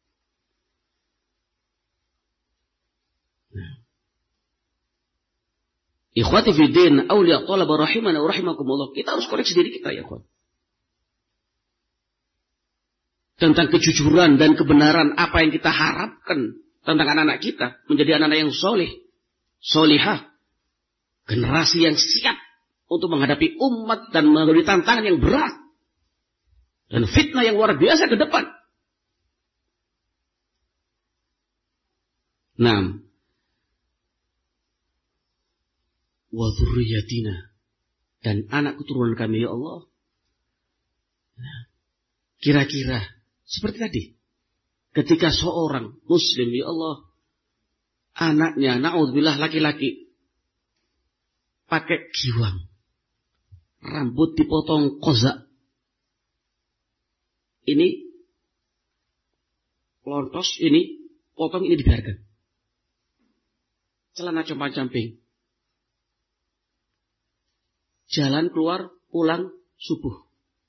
Ikhwati fiddin, awliya talaba rahimana wa rahimakumullah. Kita harus koreksi diri kita ya kawan. Tentang kejujuran dan kebenaran apa yang kita harapkan tentang anak-anak kita. Menjadi anak-anak yang soleh, solihah. Generasi yang siap untuk menghadapi umat dan menghadapi tantangan yang berat. Dan fitnah yang luar biasa ke depan. Naam. Wa dzurriyyatina, dan anak keturunan kami ya Allah. Nah, kira-kira seperti tadi, ketika seorang muslim ya Allah, anaknya naudzubillah laki-laki pakai giwang, rambut dipotong kozak, ini lontos, ini potong, ini dibiarkan, celana compang-camping, jalan keluar pulang subuh.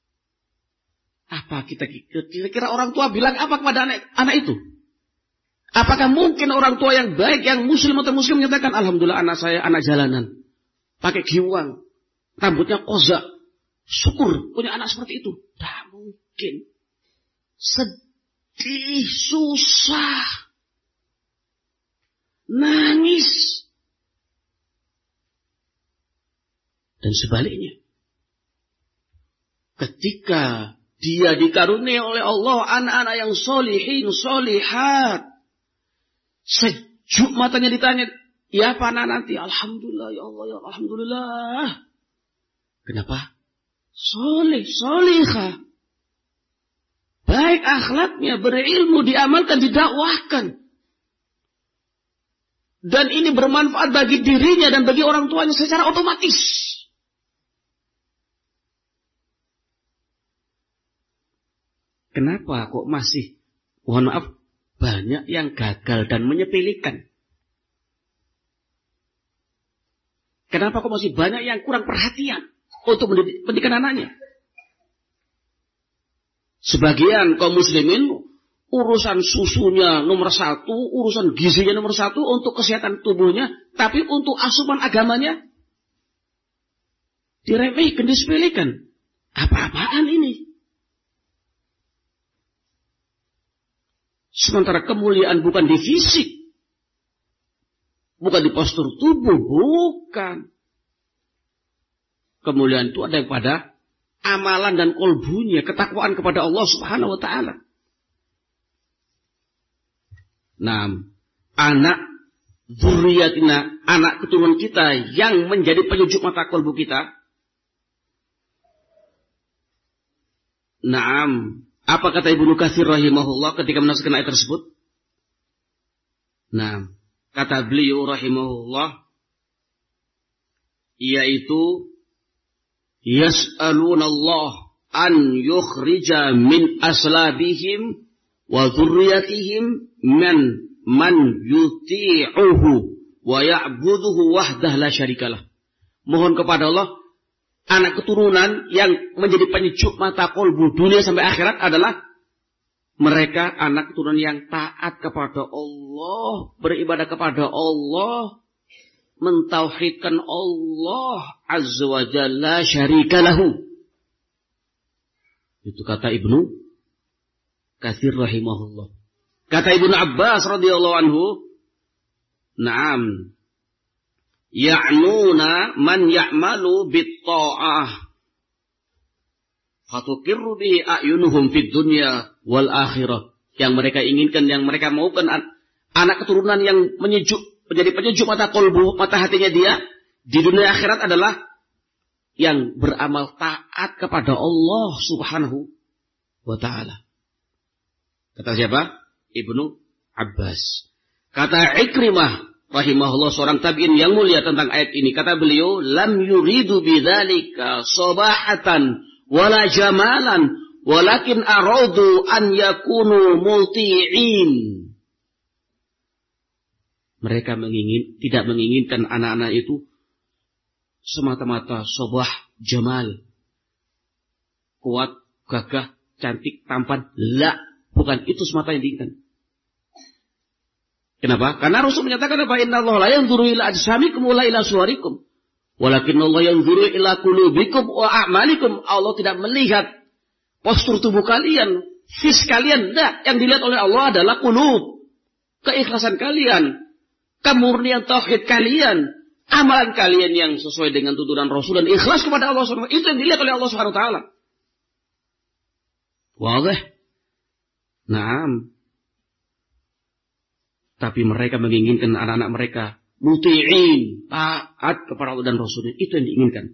Apa kira-kira orang tua bilang apa kepada anak itu? Apakah mungkin orang tua yang baik, yang muslim atau muslim menyatakan, alhamdulillah anak saya anak jalanan, pakai giwang, rambutnya kozak, syukur punya anak seperti itu? Tidak mungkin. Sedih, susah, nangis. Dan sebaliknya, ketika dia dikaruniai oleh Allah anak-anak yang solihin, solihat, sejuk matanya ditanya, ya apa anak nanti? Alhamdulillah ya Allah, ya alhamdulillah. Kenapa? Soleh, solihah, baik akhlaknya, berilmu, diamalkan, didakwahkan. Dan ini bermanfaat bagi dirinya dan bagi orang tuanya secara otomatis. Kenapa kok masih, mohon maaf, banyak yang gagal dan menyepelekan? Kenapa kok masih banyak yang kurang perhatian untuk pendidikan anaknya? Sebagian kaum muslimin, urusan susunya nomor satu, urusan gizinya nomor satu untuk kesehatan tubuhnya, tapi untuk asupan agamanya diremehkan, disepelekan. Apa-apaan ini? Sementara kemuliaan bukan di fisik, bukan di postur tubuh, bukan. Kemuliaan itu ada pada amalan dan kolbunya, ketakwaan kepada Allah Subhanahu wa taala. Nah, anak dzurriyyatina, anak keturunan kita yang menjadi penyejuk mata kolbu kita. Naam. Apa kata Ibnu Katsir rahimahullah ketika menafsirkan ayat tersebut? Nah, kata beliau rahimahullah, yaitu yas'aluna Allah an yukhrija min aslabihim wa dzurriyyatihim man yuti'uhu wa ya'buduhu wahdah la syarikalah. Mohon kepada Allah, anak keturunan yang menjadi penyejuk mata kolbu dunia sampai akhirat adalah mereka anak keturunan yang taat kepada Allah, beribadah kepada Allah, mentauhidkan Allah azza wa jalla syarika lahu. Itu kata Ibnu Katsir rahimahullah. Kata Ibnu Abbas radhiyallahu anhu, na'am, ya'nuna man ya'malu bit-ta'ah fatukirru bihi a'yunuhum fid dunya wal akhirah. Yang mereka inginkan, yang mereka maukan, anak keturunan yang menjadi penyejuk mata kolbu, mata hatinya dia di dunia akhirat adalah yang beramal taat kepada Allah Subhanahu wa taala. Kata siapa? Ibnu Abbas. Kata Ikrimah rahimahullah, seorang tabi'in yang mulia, tentang ayat ini, kata beliau, lam yuridu bidzalika sabahatan wala jamalan walakin aradu an yakunu multi'in. Mereka tidak menginginkan anak-anak itu semata-mata sobah, jamal, kuat, gagah, cantik, tampan. La, bukan itu semata yang diinginkan. Kenapa? Karena Rasul menyatakan apa? Inna Allah la yanzuru ila ajsamikum wa la ila suwarikum, walakin Allah yanzuru ila qulubikum wa a'malikum. Allah tidak melihat postur tubuh kalian, fis kalian. Tidak. Yang dilihat oleh Allah adalah qulub, keikhlasan kalian, kemurnian tauhid kalian, amalan kalian yang sesuai dengan tuntunan Rasul dan ikhlas kepada Allah SWT. Itu yang dilihat oleh Allah SWT. Wadah. Naam. Tapi mereka menginginkan anak-anak mereka muti'in, taat kepada Allah dan Rasulnya. Itu yang diinginkan.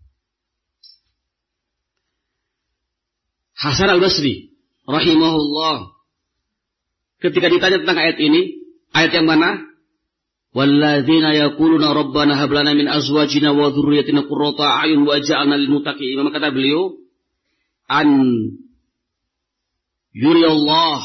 Hasan al-Basri rahimahullah, ketika ditanya tentang ayat ini, ayat yang mana? Walladzina yaquluna rabbana hab lana min azwajina wa dzurriyyatina qurrata a'yun waj'alna lil muttaqin. Maka kata beliau, an yuriyallah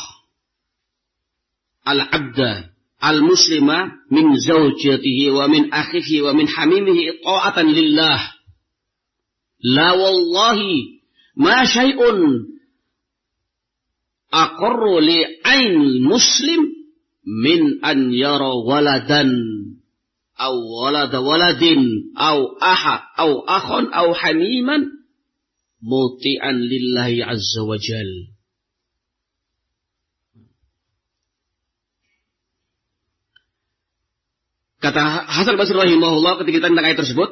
al-'abda al-muslima min zawjatihi wa min akhihi wa min hamimihi ta'atan lillah. La wallahi ma syai'un aqarru li 'ainil muslim min an yara waladan aw walada waladin aw akhon aw hamiman muti'an lillahi azza wa jal. Kata Hasan Basri rahimahullah ketika tentang ayat tersebut,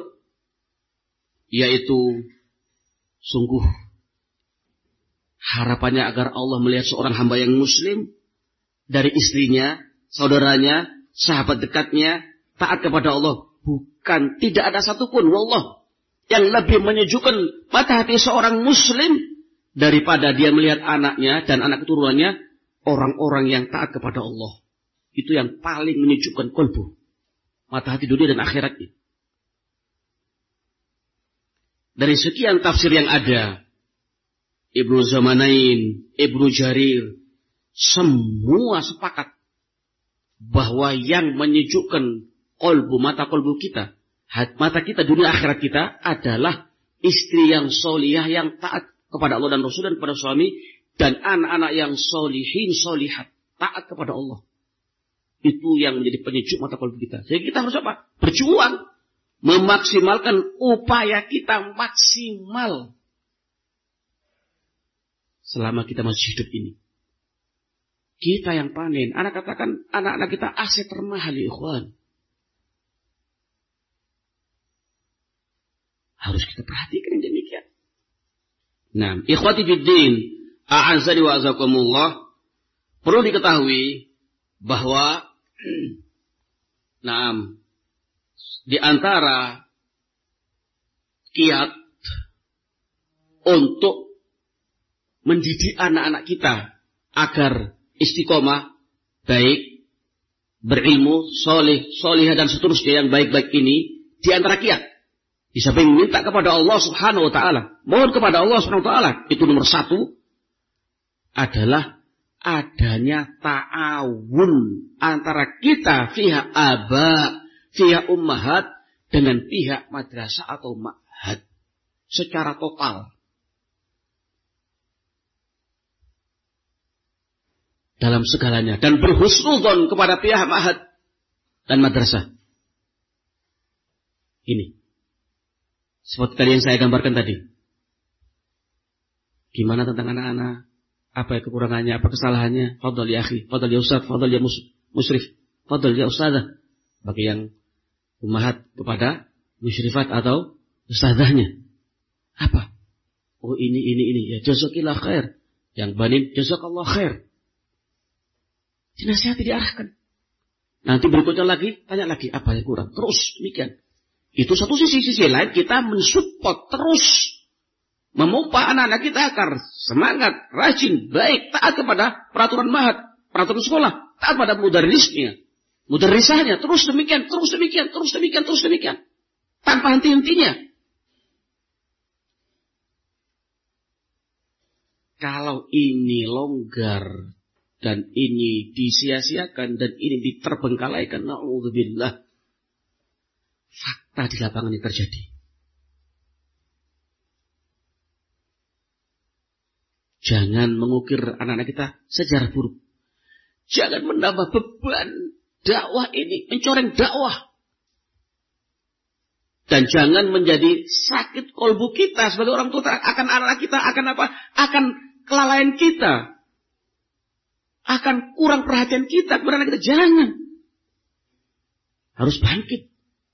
yaitu sungguh harapannya agar Allah melihat seorang hamba yang muslim dari istrinya, saudaranya, sahabat dekatnya, taat kepada Allah. Bukan, tidak ada satupun, wallah, yang lebih menyejukkan mata hati seorang muslim daripada dia melihat anaknya dan anak keturunannya orang-orang yang taat kepada Allah. Itu yang paling menyejukkan kolbu, mata hati dunia dan akhiratnya. Dari sekian tafsir yang ada, Ibnu Zamanain, Ibnu Jarir, semua sepakat bahwa yang menyejukkan mata kolbu kita, mata kita dunia akhirat kita adalah istri yang solihah, yang taat kepada Allah dan Rasul dan kepada suami, dan anak-anak yang solihin, solihat, taat kepada Allah. Itu yang menjadi penyejuk mata kolbu kita. Jadi kita harus apa? Berjuang, memaksimalkan upaya kita maksimal selama kita masih hidup ini. Kita yang panen. Anak katakan anak-anak kita aset termahal, ya ikhwan. Harus kita perhatikan yang demikian. Nah, ikhwati fiddin, a'azzani wa azakumullah, perlu diketahui bahwa di antara kiat untuk mendidik anak-anak kita agar istiqomah, baik, berilmu, soleh dan seterusnya yang baik-baik ini, di antara kiat, di samping minta kepada Allah Subhanahu wa Ta'ala, mohon kepada Allah Subhanahu wa Ta'ala, itu nomor satu adalah adanya ta'awun antara kita pihak aba, pihak ummahat dengan pihak madrasah atau ma'had secara total. Dalam segalanya. Dan berhusnudzon kepada pihak ma'had dan madrasah. Ini. Seperti tadi yang saya gambarkan tadi. Gimana tentang anak-anak? Apa kekurangannya? Apa kesalahannya? Fadhal ya akhi. Fadhal ya ustaz. Fadhal ya musyrif. Fadhal ya ustazah. Bagi yang ummahat kepada musyrifat atau ustazahnya. Apa? Oh ini. Ya jazakillah khair. Yang banin jazakallah khair. Dinasihati, diarahkan. Nanti berikutnya lagi, tanya lagi, apa yang kurang. Terus, demikian. Itu satu sisi lain, kita mensupport terus. Memompa anak-anak kita agar semangat, rajin, baik, taat kepada peraturan ma'had. peraturan sekolah, taat pada mudarrisnya, mudarrisahnya, terus demikian. Tanpa henti-hentinya. Kalau ini longgar dan ini disia-siakan dan ini diterbengkalaikan, na'udzubillah, fakta di lapangan ini terjadi. Jangan mengukir anak-anak kita sejarah buruk. Jangan menambah beban dakwah ini, mencoreng dakwah. Dan jangan menjadi sakit kolbu kita sebagai orang tua akan anak kita, akan apa? Akan kelalaian kita. Akan kurang perhatian kita kepada anak kita. Jangan. Harus bangkit.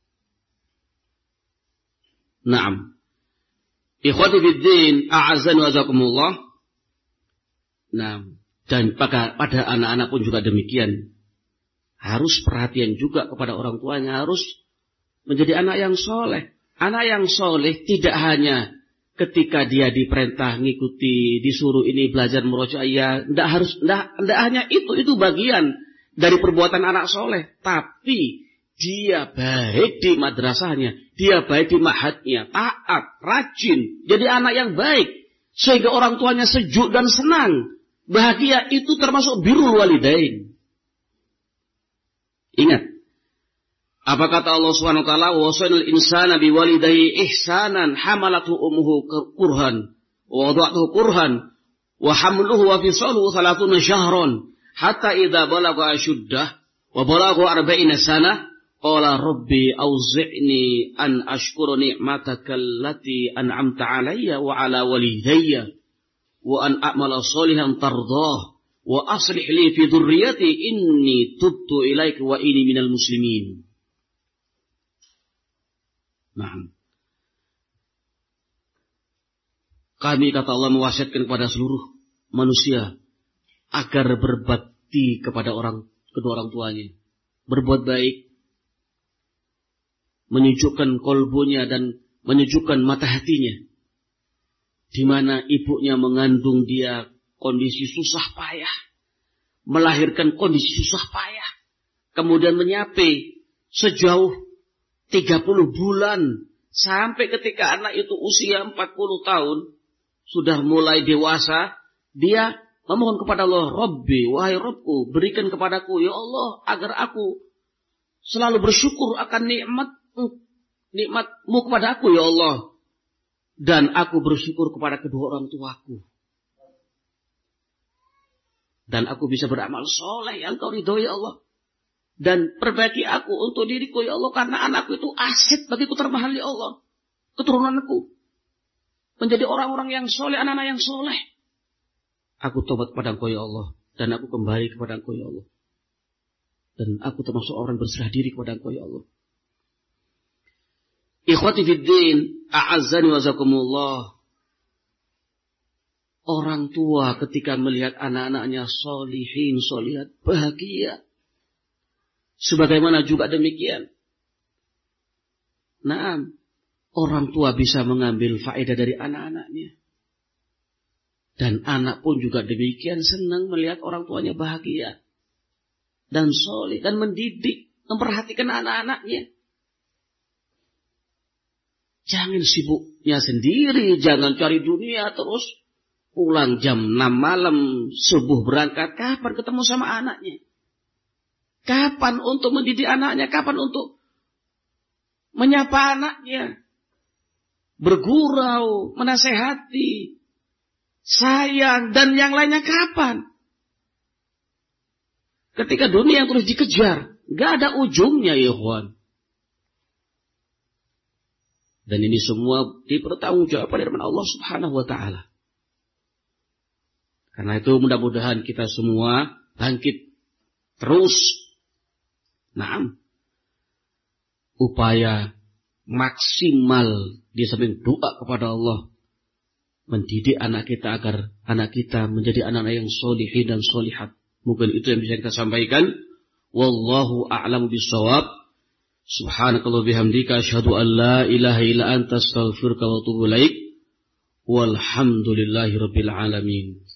Naam. Ikhwati fiddin, a'azzani wa jazakumullah. Naam. Dan pada anak-anak pun juga demikian. Harus perhatian juga kepada orang tuanya. Harus menjadi anak yang soleh. Anak yang soleh tidak hanya ketika dia diperintah ngikuti, disuruh ini belajar murojaah, tidak hanya itu bagian dari perbuatan anak soleh. Tapi dia baik di madrasahnya, dia baik di ma'hadnya, taat, rajin, jadi anak yang baik. Sehingga orang tuanya sejuk dan senang, bahagia, itu termasuk birrul walidain. Ingat. Apa kata Allah Subhanahu wa taala, "Wasailal insana biwalidayhi ihsanan hamalathu ummuhu kurhan wa wada'tuhu kurhan wa hamluhu wa fisaluhu 30 syahran hatta idza balagha ashuddah wa balagha 40 sanah qala rabbi auzi'ni an ashkura ni'mataka allati an'amta 'alayya wa 'ala walidayya wa an a'mala shalihan tardah wa aslih li fi dhurriyyati inni tubtu ilaika wa inni minal muslimin." Nah, kami kata Allah mewasiatkan kepada seluruh manusia agar berbakti kepada kedua orang tuanya, berbuat baik, menyejukkan kolbunya dan menyejukkan mata hatinya, di mana ibunya mengandung dia kondisi susah payah, melahirkan kondisi susah payah, kemudian menyapai sejauh 30 bulan, sampai ketika anak itu usia 40 tahun, sudah mulai dewasa, dia memohon kepada Allah, Rabbi, wahai Rabbku, berikan kepadaku, ya Allah, agar aku selalu bersyukur akan nikmat-Mu kepada aku, ya Allah. Dan aku bersyukur kepada kedua orang tuaku. Dan aku bisa beramal soleh yang Kau ridhoi, ya Allah. Dan perbaiki aku untuk diriku, ya Allah, karena anakku itu aset bagiku termahal, ya Allah. Keturunanku menjadi orang-orang yang soleh, anak-anak yang soleh. Aku tobat kepada Engkau, ya Allah, dan aku kembali kepada Engkau, ya Allah. Dan aku termasuk orang berserah diri kepada Engkau, ya Allah. Ikhwati fiddin, a'azzani wa jazakumullah. Orang tua ketika melihat anak-anaknya solihin, solihat, bahagia. Sebagaimana juga demikian. Nah, orang tua bisa mengambil faedah dari anak-anaknya. Dan anak pun juga demikian senang melihat orang tuanya bahagia. Dan soleh, dan mendidik, memperhatikan anak-anaknya. Jangan sibuknya sendiri, jangan cari dunia terus. Pulang jam 6 malam, subuh berangkat, kapan ketemu sama anaknya? Kapan untuk mendidik anaknya? Kapan untuk menyapa anaknya? Bergurau, menasehati, sayang, dan yang lainnya kapan? Ketika dunia yang terus dikejar, gak ada ujungnya, ya ikhwan. Dan ini semua dipertanggungjawabkan dari Allah Subhanahu wa taala. Karena itu mudah-mudahan kita semua bangkit terus. Naam. Upaya maksimal di samping doa kepada Allah, mendidik anak kita agar anak kita menjadi anak-anak yang solihin dan solihat. Mungkin itu yang bisa kita sampaikan. Wallahu a'lamu bissawab. Subhanakallah bihamdika asyhadu an la ilaha illa anta astaghfiruka wa atubu ilaik. Walhamdulillahirabbil alamin.